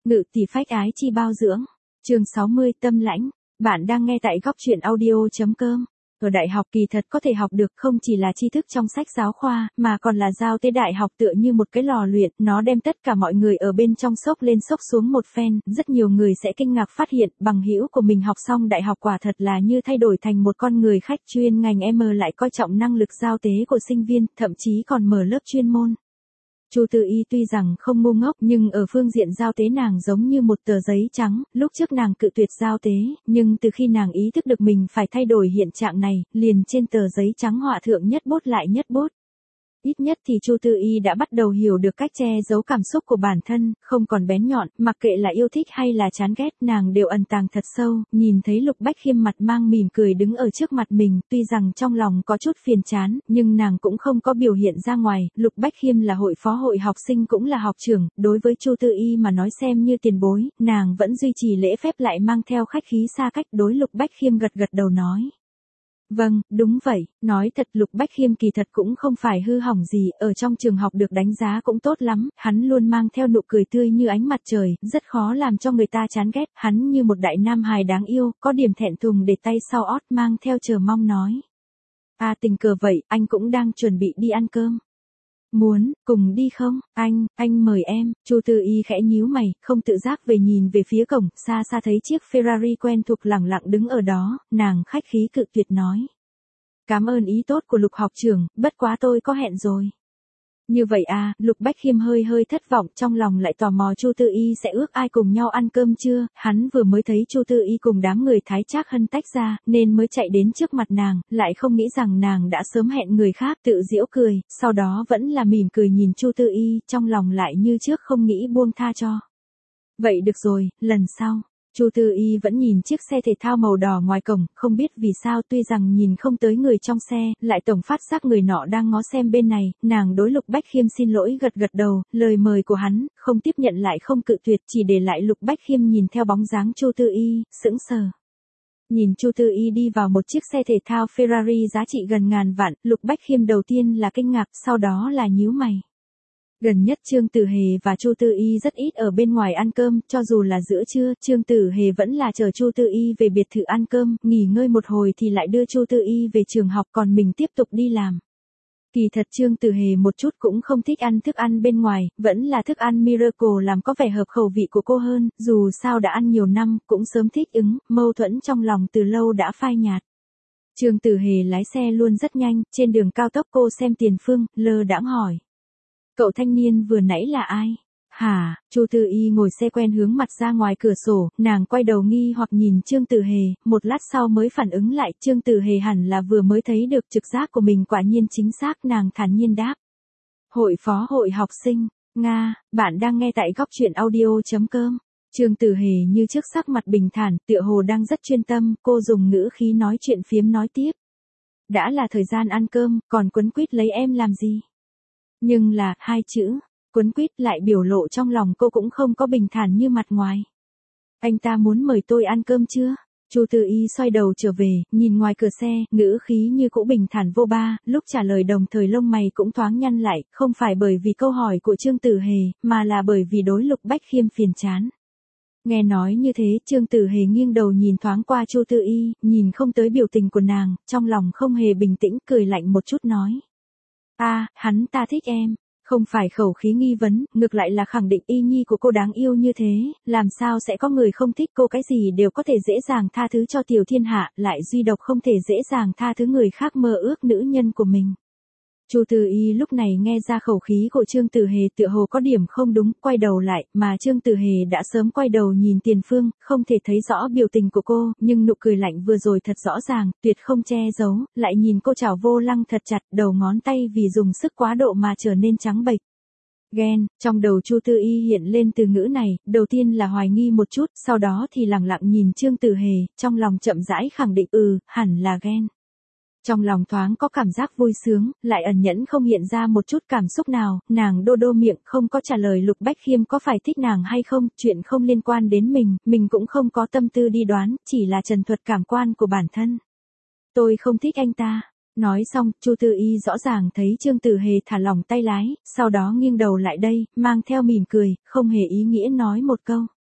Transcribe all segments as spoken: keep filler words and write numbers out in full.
Ngự tỷ phách ái chi bao dưỡng. Chương sáu mươi Tâm lãnh. Bạn đang nghe tại góc truyện audio chấm com. Ở đại học kỳ thật có thể học được không chỉ là tri thức trong sách giáo khoa, mà còn là giao tế đại học tựa như một cái lò luyện, nó đem tất cả mọi người ở bên trong sốc lên sốc xuống một phen, rất nhiều người sẽ kinh ngạc phát hiện, bằng hữu của mình học xong đại học quả thật là như thay đổi thành một con người khách chuyên ngành M lại coi trọng năng lực giao tế của sinh viên, thậm chí còn mở lớp chuyên môn. Chu Tư Y tuy rằng không ngu ngốc nhưng ở phương diện giao tế nàng giống như một tờ giấy trắng, lúc trước nàng cự tuyệt giao tế, nhưng từ khi nàng ý thức được mình phải thay đổi hiện trạng này, liền trên tờ giấy trắng họa thượng nhất bút lại nhất bút. Ít nhất thì Chu Tư Y đã bắt đầu hiểu được cách che giấu cảm xúc của bản thân, không còn bén nhọn, mặc kệ là yêu thích hay là chán ghét, nàng đều ẩn tàng thật sâu, nhìn thấy Lục Bách Khiêm mặt mang mỉm cười đứng ở trước mặt mình, tuy rằng trong lòng có chút phiền chán, nhưng nàng cũng không có biểu hiện ra ngoài, Lục Bách Khiêm là hội phó hội học sinh cũng là học trưởng, đối với Chu Tư Y mà nói xem như tiền bối, nàng vẫn duy trì lễ phép lại mang theo khách khí xa cách, đối Lục Bách Khiêm gật gật đầu nói. Vâng, đúng vậy, nói thật Lục Bách Khiêm kỳ thật cũng không phải hư hỏng gì, ở trong trường học được đánh giá cũng tốt lắm, hắn luôn mang theo nụ cười tươi như ánh mặt trời, rất khó làm cho người ta chán ghét, hắn như một đại nam hài đáng yêu, có điểm thẹn thùng để tay sau ót mang theo chờ mong nói. À tình cờ vậy, anh cũng đang chuẩn bị đi ăn cơm. Muốn, cùng đi không? Anh, anh mời em. Chu Tư Y khẽ nhíu mày, không tự giác về nhìn về phía cổng, xa xa thấy chiếc Ferrari quen thuộc lẳng lặng đứng ở đó, nàng khách khí cự tuyệt nói. Cảm ơn ý tốt của Lục học trưởng, bất quá tôi có hẹn rồi. Như vậy à, Lục Bách Khiêm hơi hơi thất vọng, trong lòng lại tò mò Chu Tư Y sẽ ước ai cùng nhau ăn cơm chưa, hắn vừa mới thấy Chu Tư Y cùng đám người Thái Trác Hân tách ra, nên mới chạy đến trước mặt nàng, lại không nghĩ rằng nàng đã sớm hẹn người khác, tự giễu cười, sau đó vẫn là mỉm cười nhìn Chu Tư Y, trong lòng lại như trước không nghĩ buông tha cho. Vậy được rồi, lần sau. Chu Tư Y vẫn nhìn chiếc xe thể thao màu đỏ ngoài cổng, không biết vì sao tuy rằng nhìn không tới người trong xe, lại tổng phát giác người nọ đang ngó xem bên này, nàng đối Lục Bách Khiêm xin lỗi gật gật đầu, lời mời của hắn, không tiếp nhận lại không cự tuyệt, chỉ để lại Lục Bách Khiêm nhìn theo bóng dáng Chu Tư Y, sững sờ. Nhìn Chu Tư Y đi vào một chiếc xe thể thao Ferrari giá trị gần ngàn vạn, Lục Bách Khiêm đầu tiên là kinh ngạc, sau đó là nhíu mày. Gần nhất Trương Tử Hề và Chu Tư Y rất ít ở bên ngoài ăn cơm, cho dù là giữa trưa, Trương Tử Hề vẫn là chờ Chu Tư Y về biệt thự ăn cơm, nghỉ ngơi một hồi thì lại đưa Chu Tư Y về trường học, còn mình tiếp tục đi làm. Kỳ thật Trương Tử Hề một chút cũng không thích ăn thức ăn bên ngoài, vẫn là thức ăn Miracle làm có vẻ hợp khẩu vị của cô hơn, dù sao đã ăn nhiều năm, cũng sớm thích ứng, mâu thuẫn trong lòng từ lâu đã phai nhạt. Trương Tử Hề lái xe luôn rất nhanh, trên đường cao tốc cô xem tiền phương, lơ đãng hỏi. Cậu thanh niên vừa nãy là ai? Hả? Chu Tư Y ngồi xe quen hướng mặt ra ngoài cửa sổ, nàng quay đầu nghi hoặc nhìn Trương Tử Hề, một lát sau mới phản ứng lại, Trương Tử Hề hẳn là vừa mới thấy được trực giác của mình quả nhiên chính xác, nàng thản nhiên đáp. Hội phó hội học sinh, Nga, bạn đang nghe tại góc truyện audio chấm com. Trương Tử Hề như trước sắc mặt bình thản, tựa hồ đang rất chuyên tâm, cô dùng ngữ khí nói chuyện phiếm nói tiếp. Đã là thời gian ăn cơm, còn quấn quýt lấy em làm gì? Nhưng là, hai chữ, quấn quýt lại biểu lộ trong lòng cô cũng không có bình thản như mặt ngoài. Anh ta muốn mời tôi ăn cơm chưa? Chu Tư Y xoay đầu trở về, nhìn ngoài cửa xe, ngữ khí như cũ bình thản vô ba, lúc trả lời đồng thời lông mày cũng thoáng nhăn lại, không phải bởi vì câu hỏi của Trương Tử Hề, mà là bởi vì đối Lục Bách Khiêm phiền chán. Nghe nói như thế, Trương Tử Hề nghiêng đầu nhìn thoáng qua Chu Tư Y, nhìn không tới biểu tình của nàng, trong lòng không hề bình tĩnh, cười lạnh một chút nói. À, hắn ta thích em, không phải khẩu khí nghi vấn, ngược lại là khẳng định Y nhi của cô đáng yêu như thế, làm sao sẽ có người không thích cô, cái gì đều có thể dễ dàng tha thứ cho tiểu thiên hạ, lại duy độc không thể dễ dàng tha thứ người khác mơ ước nữ nhân của mình. Chu Tư Y lúc này nghe ra khẩu khí của Trương Tử Hề tựa hồ có điểm không đúng, quay đầu lại, mà Trương Tử Hề đã sớm quay đầu nhìn tiền phương, không thể thấy rõ biểu tình của cô, nhưng nụ cười lạnh vừa rồi thật rõ ràng, tuyệt không che giấu, lại nhìn cô chảo vô lăng thật chặt, đầu ngón tay vì dùng sức quá độ mà trở nên trắng bệch. Ghen, trong đầu Chu Tư Y hiện lên từ ngữ này, đầu tiên là hoài nghi một chút, sau đó thì lẳng lặng nhìn Trương Tử Hề, trong lòng chậm rãi khẳng định ừ, hẳn là ghen. Trong lòng thoáng có cảm giác vui sướng, lại ẩn nhẫn không hiện ra một chút cảm xúc nào, nàng đô đô miệng không có trả lời Lục Bách Khiêm có phải thích nàng hay không, chuyện không liên quan đến mình, mình cũng không có tâm tư đi đoán, chỉ là trần thuật cảm quan của bản thân. Tôi không thích anh ta. Nói xong, Chu Tư Y rõ ràng thấy Trương Tử Hề thả lỏng tay lái, sau đó nghiêng đầu lại đây, mang theo mỉm cười, không hề ý nghĩa nói một câu.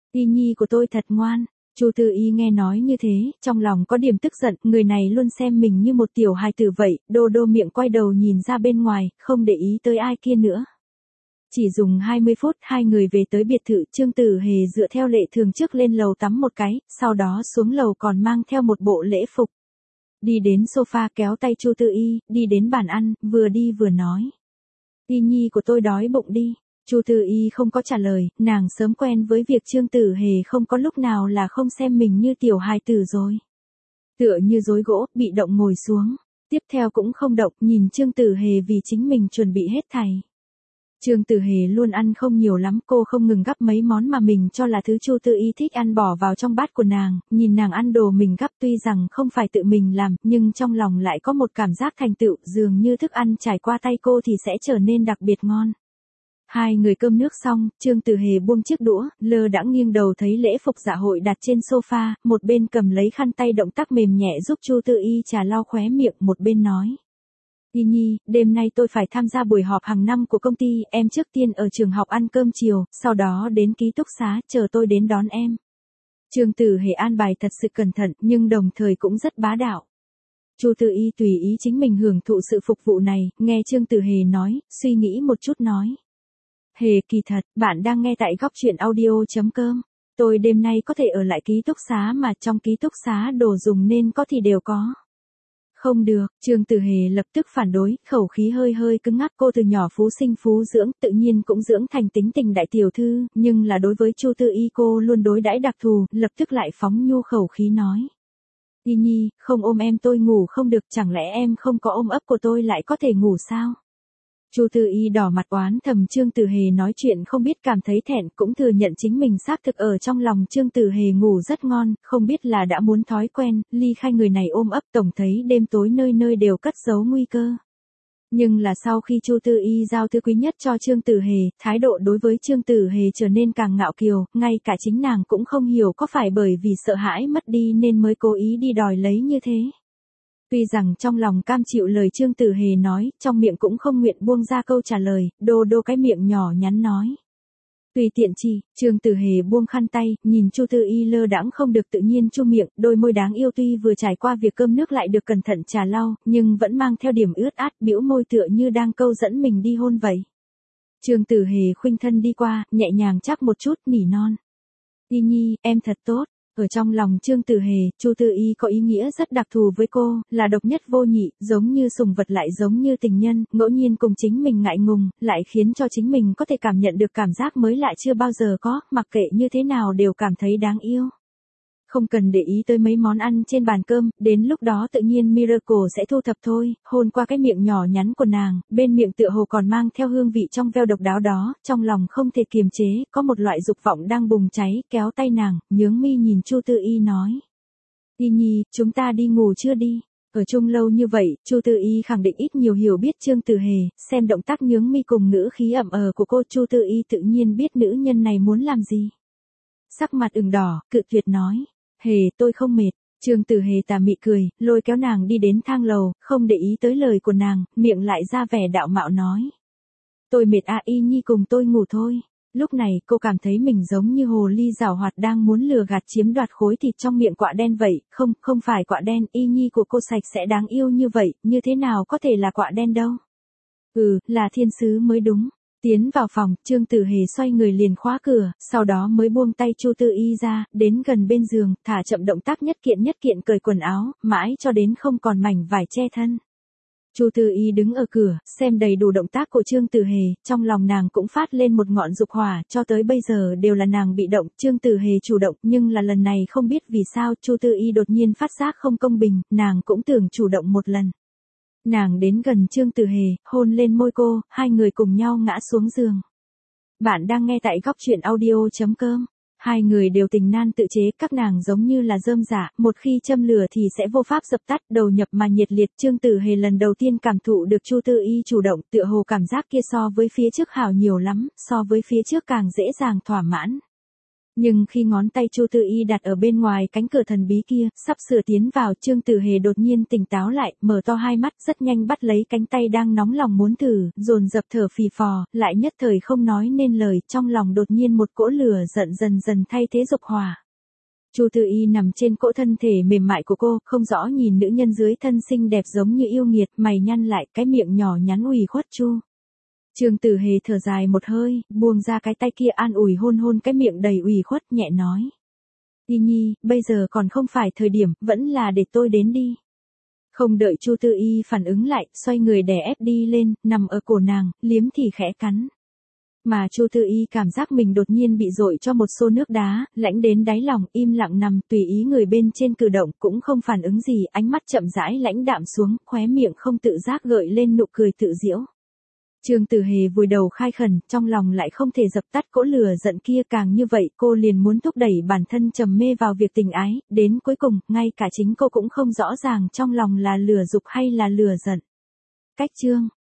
Y nhi của tôi thật ngoan. Chu Tư Y nghe nói như thế, trong lòng có điểm tức giận, người này luôn xem mình như một tiểu hài tử vậy, đô đô miệng quay đầu nhìn ra bên ngoài, không để ý tới ai kia nữa. Chỉ dùng hai mươi phút, hai người về tới biệt thự, Trương Tử Hề dựa theo lệ thường trước lên lầu tắm một cái, sau đó xuống lầu còn mang theo một bộ lễ phục. Đi đến sofa kéo tay Chu Tư Y, đi đến bàn ăn, vừa đi vừa nói. Y nhi của tôi đói bụng đi. Chu Tư Y không có trả lời, nàng sớm quen với việc Trương Tử Hề không có lúc nào là không xem mình như tiểu hài tử rồi. Tựa như rối gỗ, bị động ngồi xuống. Tiếp theo cũng không động, nhìn Trương Tử Hề vì chính mình chuẩn bị hết thảy. Trương Tử Hề luôn ăn không nhiều lắm, cô không ngừng gắp mấy món mà mình cho là thứ Chu Tư Y thích ăn bỏ vào trong bát của nàng, nhìn nàng ăn đồ mình gắp tuy rằng không phải tự mình làm, nhưng trong lòng lại có một cảm giác thành tựu, dường như thức ăn trải qua tay cô thì sẽ trở nên đặc biệt ngon. Hai người cơm nước xong, Trương Tử Hề buông chiếc đũa, lơ đãng nghiêng đầu thấy lễ phục dạ hội đặt trên sofa, một bên cầm lấy khăn tay động tác mềm nhẹ giúp Chu Tư Y trà lau khóe miệng, một bên nói. Y nhi, đêm nay tôi phải tham gia buổi họp hàng năm của công ty, em trước tiên ở trường học ăn cơm chiều, sau đó đến ký túc xá, chờ tôi đến đón em. Trương Tử Hề an bài thật sự cẩn thận, nhưng đồng thời cũng rất bá đạo. Chu Tư Y tùy ý chính mình hưởng thụ sự phục vụ này, nghe Trương Tử Hề nói, suy nghĩ một chút nói. Hề kỳ thật, bạn đang nghe tại góc truyện audio.com. Tôi đêm nay có thể ở lại ký túc xá mà trong ký túc xá đồ dùng nên có thì đều có. Không được, Trương Tử Hề lập tức phản đối, khẩu khí hơi hơi cứng ngắc, cô từ nhỏ phú sinh phú dưỡng, tự nhiên cũng dưỡng thành tính tình đại tiểu thư, nhưng là đối với Chu Tư Y cô luôn đối đãi đặc thù, lập tức lại phóng nhu khẩu khí nói. Y nhi, không ôm em tôi ngủ không được, chẳng lẽ em không có ôm ấp của tôi lại có thể ngủ sao? Chu Tư Y đỏ mặt oán thầm Trương Tử Hề nói chuyện không biết cảm thấy thẹn, cũng thừa nhận chính mình xác thực ở trong lòng Trương Tử Hề ngủ rất ngon, không biết là đã muốn thói quen, ly khai người này ôm ấp, tổng thấy đêm tối nơi nơi đều cất giấu nguy cơ. Nhưng là sau khi Chu Tư Y giao thứ quý nhất cho Trương Tử Hề, thái độ đối với Trương Tử Hề trở nên càng ngạo kiều, ngay cả chính nàng cũng không hiểu có phải bởi vì sợ hãi mất đi nên mới cố ý đi đòi lấy như thế. Tuy rằng trong lòng cam chịu lời Trương Tử Hề nói, trong miệng cũng không nguyện buông ra câu trả lời, đô đô cái miệng nhỏ nhắn nói. Tùy tiện chi, Trương Tử Hề buông khăn tay, nhìn Chu Tư Y lơ đãng không được tự nhiên chu miệng, đôi môi đáng yêu tuy vừa trải qua việc cơm nước lại được cẩn thận trà lau, nhưng vẫn mang theo điểm ướt át, bĩu môi tựa như đang câu dẫn mình đi hôn vậy. Trương Tử Hề khuynh thân đi qua, nhẹ nhàng chắp một chút, nỉ non. Y nhi, em thật tốt. Ở trong lòng Trương Tử Hề, Chu Tư Y có ý nghĩa rất đặc thù với cô, là độc nhất vô nhị, giống như sùng vật lại giống như tình nhân, ngẫu nhiên cùng chính mình ngại ngùng, lại khiến cho chính mình có thể cảm nhận được cảm giác mới lạ chưa bao giờ có, mặc kệ như thế nào đều cảm thấy đáng yêu. Không cần để ý tới mấy món ăn trên bàn cơm, đến lúc đó tự nhiên Miracle sẽ thu thập thôi, hôn qua cái miệng nhỏ nhắn của nàng, bên miệng tựa hồ còn mang theo hương vị trong veo độc đáo đó, trong lòng không thể kiềm chế, có một loại dục vọng đang bùng cháy, kéo tay nàng, nhướng mi nhìn Chu Tư Y nói. Y nhi, chúng ta đi ngủ chưa đi? Ở chung lâu như vậy, Chu Tư Y khẳng định ít nhiều hiểu biết Trương Tử Hề, xem động tác nhướng mi cùng ngữ khí ẩm ờ của cô, Chu Tư Y tự nhiên biết nữ nhân này muốn làm gì. Sắc mặt ửng đỏ, cự tuyệt nói. Hề, tôi không mệt. Trương Tử Hề tà mị cười, lôi kéo nàng đi đến thang lầu, không để ý tới lời của nàng, miệng lại ra vẻ đạo mạo nói. Tôi mệt à, Y nhi cùng tôi ngủ thôi. Lúc này cô cảm thấy mình giống như hồ ly giảo hoạt đang muốn lừa gạt chiếm đoạt khối thịt trong miệng quạ đen vậy, không, không phải quạ đen, Y nhi của cô sạch sẽ đáng yêu như vậy, như thế nào có thể là quạ đen đâu. Ừ, là thiên sứ mới đúng. Tiến vào phòng, Trương Tử Hề xoay người liền khóa cửa, sau đó mới buông tay Chu Tư Y ra, đến gần bên giường, thả chậm động tác nhất kiện nhất kiện cởi quần áo, mãi cho đến không còn mảnh vải che thân. Chu Tư Y đứng ở cửa, xem đầy đủ động tác của Trương Tử Hề, trong lòng nàng cũng phát lên một ngọn dục hỏa, cho tới bây giờ đều là nàng bị động, Trương Tử Hề chủ động, nhưng là lần này không biết vì sao Chu Tư Y đột nhiên phát giác không công bình, nàng cũng tưởng chủ động một lần. Nàng đến gần Trương Tử Hề, hôn lên môi cô, hai người cùng nhau ngã xuống giường. Bạn đang nghe tại góc truyện audio.com. Hai người đều tình nan tự chế, các nàng giống như là rơm rạ, một khi châm lửa thì sẽ vô pháp dập tắt, đầu nhập mà nhiệt liệt. Trương Tử Hề lần đầu tiên cảm thụ được Chu Tư Y chủ động, tựa hồ cảm giác kia so với phía trước hảo nhiều lắm, so với phía trước càng dễ dàng thỏa mãn. Nhưng khi ngón tay Chu Tư Y đặt ở bên ngoài cánh cửa thần bí kia, sắp sửa tiến vào, Trương Tử Hề đột nhiên tỉnh táo lại, mở to hai mắt, rất nhanh bắt lấy cánh tay đang nóng lòng muốn thử, dồn dập thở phì phò, lại nhất thời không nói nên lời, trong lòng đột nhiên một cỗ lửa giận dần dần thay thế dục hỏa. Chu Tư Y nằm trên cỗ thân thể mềm mại của cô, không rõ nhìn nữ nhân dưới thân xinh đẹp giống như yêu nghiệt, mày nhăn lại, cái miệng nhỏ nhắn ủy khuất Chu. Trương Tử Hề thở dài một hơi, buông ra cái tay kia an ủi hôn hôn cái miệng đầy ủy khuất, nhẹ nói. Y Nhi, bây giờ còn không phải thời điểm, vẫn là để tôi đến đi. Không đợi Chu Tư Y phản ứng lại, xoay người đè ép đi lên, nằm ở cổ nàng, liếm thì khẽ cắn. Mà Chu Tư Y cảm giác mình đột nhiên bị dội cho một xô nước đá, lãnh đến đáy lòng, im lặng nằm, tùy ý người bên trên cử động, cũng không phản ứng gì, ánh mắt chậm rãi lãnh đạm xuống, khóe miệng không tự giác gợi lên nụ cười tự giễu. Trương Tử Hề vùi đầu khai khẩn, trong lòng lại không thể dập tắt cỗ lửa giận kia, càng như vậy cô liền muốn thúc đẩy bản thân trầm mê vào việc tình ái, đến cuối cùng, ngay cả chính cô cũng không rõ ràng trong lòng là lửa dục hay là lửa giận. Cách chương